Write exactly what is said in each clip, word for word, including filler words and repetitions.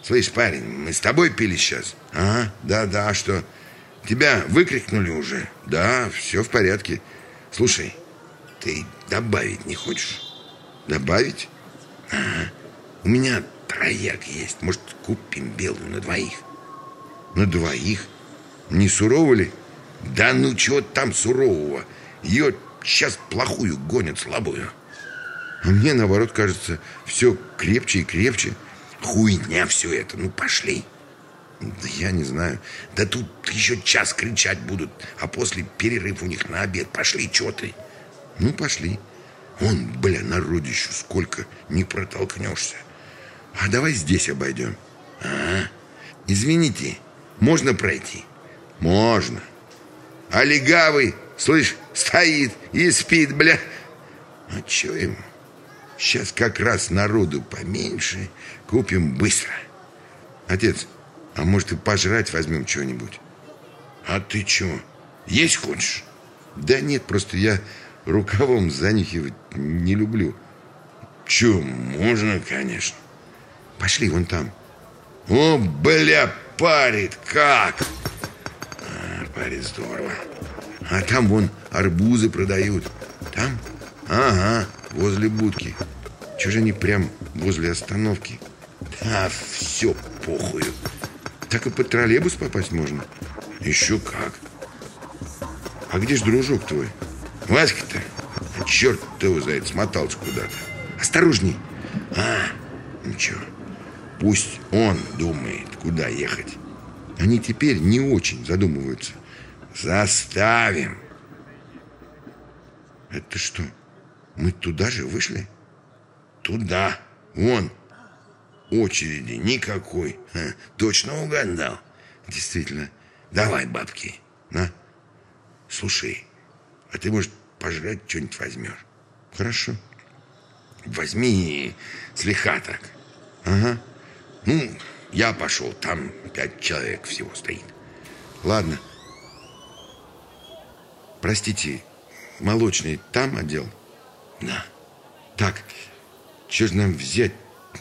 Слышь, парень, мы с тобой пили сейчас? Ага, да-да, а что? Тебя выкрикнули уже? Да, все в порядке. Слушай, ты добавить не хочешь? Добавить? Ага. У меня трояк есть. Может, купим белую на двоих? На двоих? Не сурово ли? Да ну чего там сурового? Ее сейчас плохую гонят, слабую. А мне, наоборот, кажется, все крепче и крепче. Хуйня все это, ну пошли. Да я не знаю. Да тут еще час кричать будут, а после перерыв у них на обед. Пошли, че ты? Ну, пошли. Вон, бля, народищу сколько, не протолкнешься. А давай здесь обойдем. А, извините, можно пройти? Можно. А легавый, слышь, стоит и спит, бля. А че ему? Сейчас как раз народу поменьше, купим быстро. Отец, а может и пожрать возьмем что-нибудь? А ты что, есть хочешь? Да нет, просто я рукавом занюхивать не люблю. Че, можно, конечно. Пошли вон там. О, бля, парит как! А, парит здорово. А там вон арбузы продают. Там? Ага, возле будки. Чего же они прям возле остановки? Да, все похую. Так и под троллейбус попасть можно. Еще как. А где ж дружок твой? Васька-то? А черт его знает, смотался куда-то. Осторожней. А, ничего. Пусть он думает, куда ехать. Они теперь не очень задумываются. Заставим. Это что? Мы туда же вышли? Туда. Вон. Очереди никакой. Ха, точно угадал. Действительно. Давай, бабки. На. Слушай, а ты, может, пожрать что-нибудь возьмешь? Хорошо. Возьми слегка так. Ага. Ну, я пошел. Там пять человек всего стоит. Ладно. Простите, молочный там отдел? Да. Так, что же нам взять?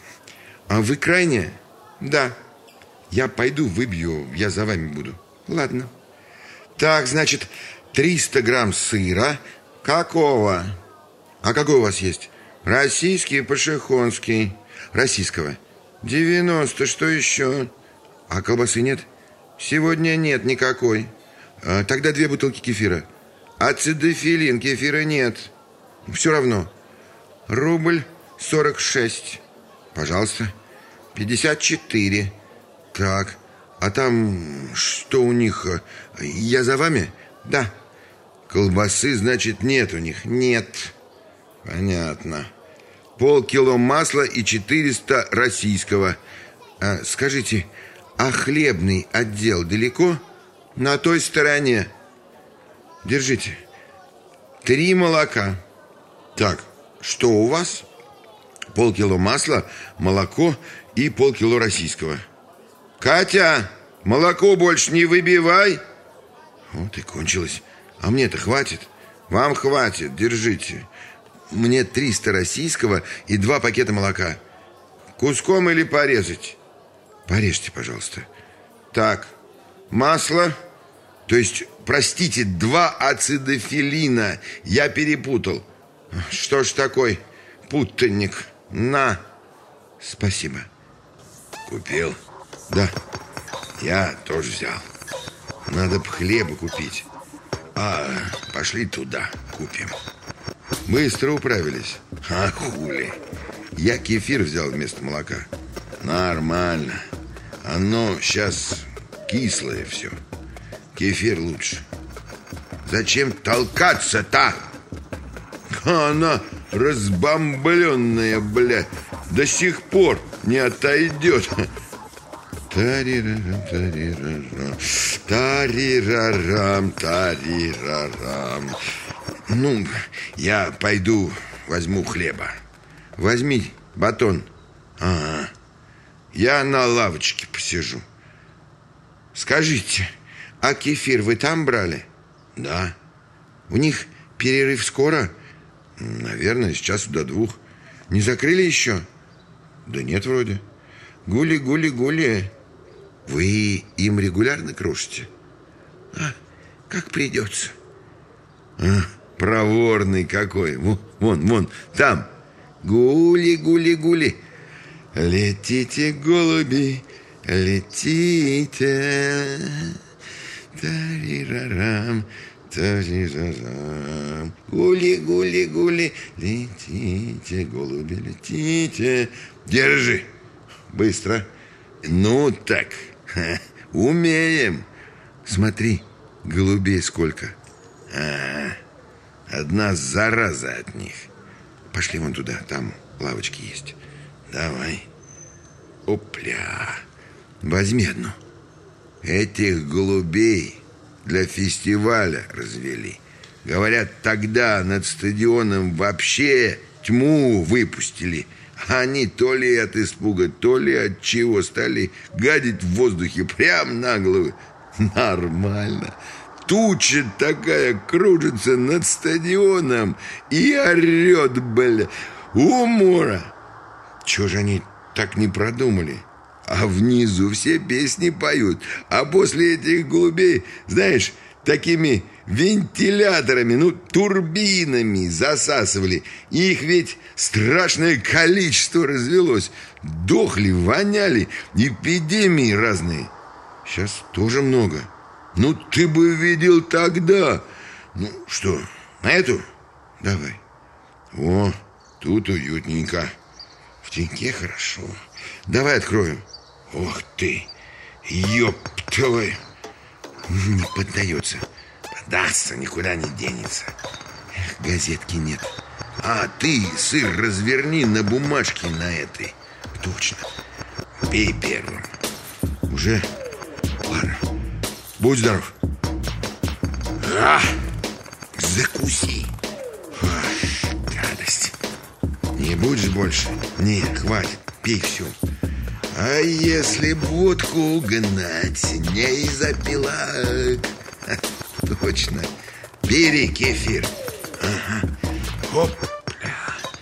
А вы крайняя? Да. Я пойду выбью, я за вами буду. Ладно. Так, значит, триста грамм сыра. Какого? А какой у вас есть? Российский, пашихонский. Российского. девяносто, что еще? А колбасы нет? Сегодня нет никакой. а, Тогда две бутылки кефира. Ацидофилин, кефира нет. Все равно. Рубль сорок шесть. Пожалуйста. пятьдесят четыре. Так, а там что у них? Я за вами? Да. Колбасы, значит, нет у них? Нет. Понятно. Полкило масла и четыреста российского. а, Скажите, а хлебный отдел далеко? На той стороне. Держите. Три молока. Так, что у вас? Полкило масла, молоко и полкило российского. Катя, молоко больше не выбивай. Вот и кончилось. А мне-то хватит? Вам хватит, держите. Мне триста российского и два пакета молока. Куском или порезать? Порежьте, пожалуйста. Так, масло. То есть, простите, два ацидофилина. Я перепутал. Что ж такой путанник? На. Спасибо. Купил? Да. Я тоже взял. Надо б хлеба купить. А, пошли туда, купим. Быстро управились. А хули. Я кефир взял вместо молока. Нормально. Оно сейчас кислое все. Кефир лучше. Зачем толкаться-то? Она разбомбленная, бля, до сих пор не отойдет. Тарирарам, тарирарам, тарирарам, тарирарам. Ну, я пойду возьму хлеба. Возьми батон. Ага. Я на лавочке посижу. Скажите, а кефир вы там брали? Да. У них перерыв скоро? Наверное, с часу до двух. Не закрыли еще? Да нет, вроде. Гули-гули-гули. Вы им регулярно крошите? А, как придется. А, проворный какой. Вон, вон, вон, там. Гули-гули-гули. Летите, голуби, летите. Тарирарам, тарирарам. Гули-гули-гули. Летите, голуби, летите. Держи. Быстро. Ну так. Ха, умеем. Смотри, голубей сколько. А, одна зараза от них. Пошли вон туда, там лавочки есть. Давай. Опля. Возьми одну. Этих голубей для фестиваля развели. Говорят, тогда над стадионом вообще тьму выпустили. Они то ли от испуга, то ли от чего стали гадить в воздухе прямо на головы. Нормально. Туча такая кружится над стадионом и орет, бля, умора. Чего же они так не продумали? А внизу все песни поют. А после этих голубей, знаешь, такими вентиляторами, ну, турбинами засасывали. Их ведь страшное количество развелось. Дохли, воняли, эпидемии разные. Сейчас тоже много. Ну, ты бы видел тогда. Ну, что, на эту? Давай. О, тут уютненько. В теньке хорошо. Давай откроем. Ох ты, ёб твою. Не поддается. Подастся, никуда не денется. Эх, газетки нет. А ты сыр разверни на бумажке на этой. Точно. Пей первым. Уже? Ладно. Будь здоров. А, закуси. Ах, гадость. Не будешь больше? Не, хватит. Пей все. А если водку угнать, не запила? Точно. Бери кефир. Ага. Опля.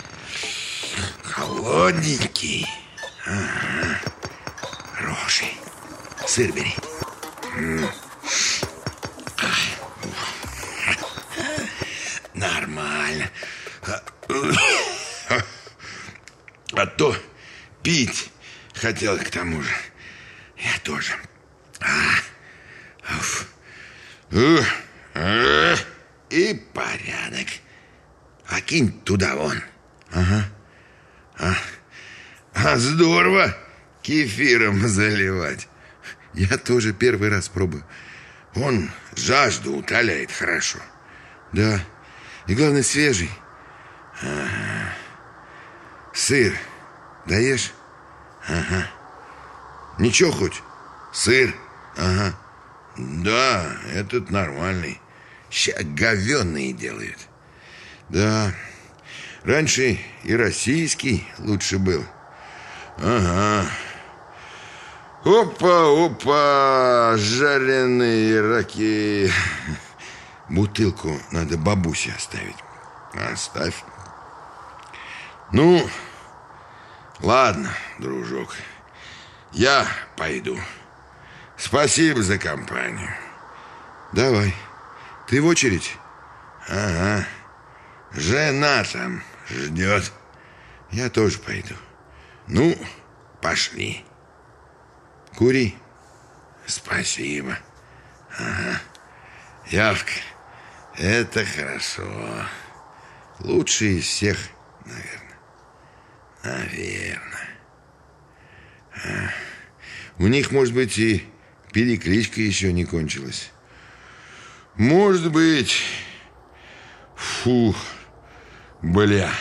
Холодненький. Ага. Хороший. Сыр бери. Нормально. А то пить хотел к тому же. Я тоже. А, уф. Ух, а, и порядок. А кинь туда вон. Ага. А, а здорово кефиром заливать. Я тоже первый раз пробую. Он жажду утоляет хорошо. Да. И главное, свежий. Ага. Сыр даешь? Ага. Ничего хоть? Сыр? Ага. Да, этот нормальный. Ща говёные делают. Да. Раньше и российский лучше был. Ага. Опа, опа, жареные раки. Бутылку надо бабусе оставить. Оставь. Ну, ладно, дружок. Я пойду. Спасибо за компанию. Давай. Ты в очередь? Ага. Жена там ждет. Я тоже пойду. Ну, пошли. Кури. Спасибо. Ага. Явка. Это хорошо. Лучший из всех, наверное. Наверное. А. У них, может быть, и перекличка еще не кончилась. Может быть. Фу. Бля.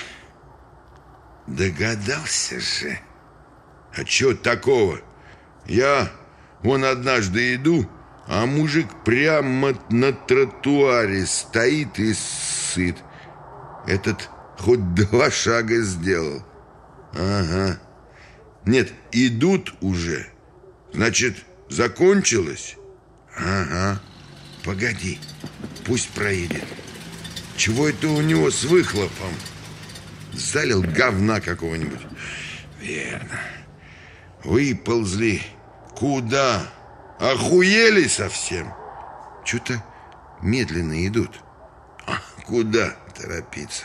Догадался же. А чё такого? Я вон однажды иду, а мужик прямо на тротуаре стоит и сыт. Этот хоть два шага сделал. Ага. Нет, идут уже. Значит, закончилось? Ага. Погоди, пусть проедет. Чего это у него с выхлопом? Залил говна какого-нибудь. Верно. Выползли. Куда? Охуели совсем? Что-то медленно идут. А куда торопиться?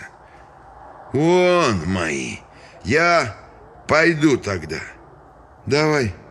Вон мои. Я пойду тогда. Давай.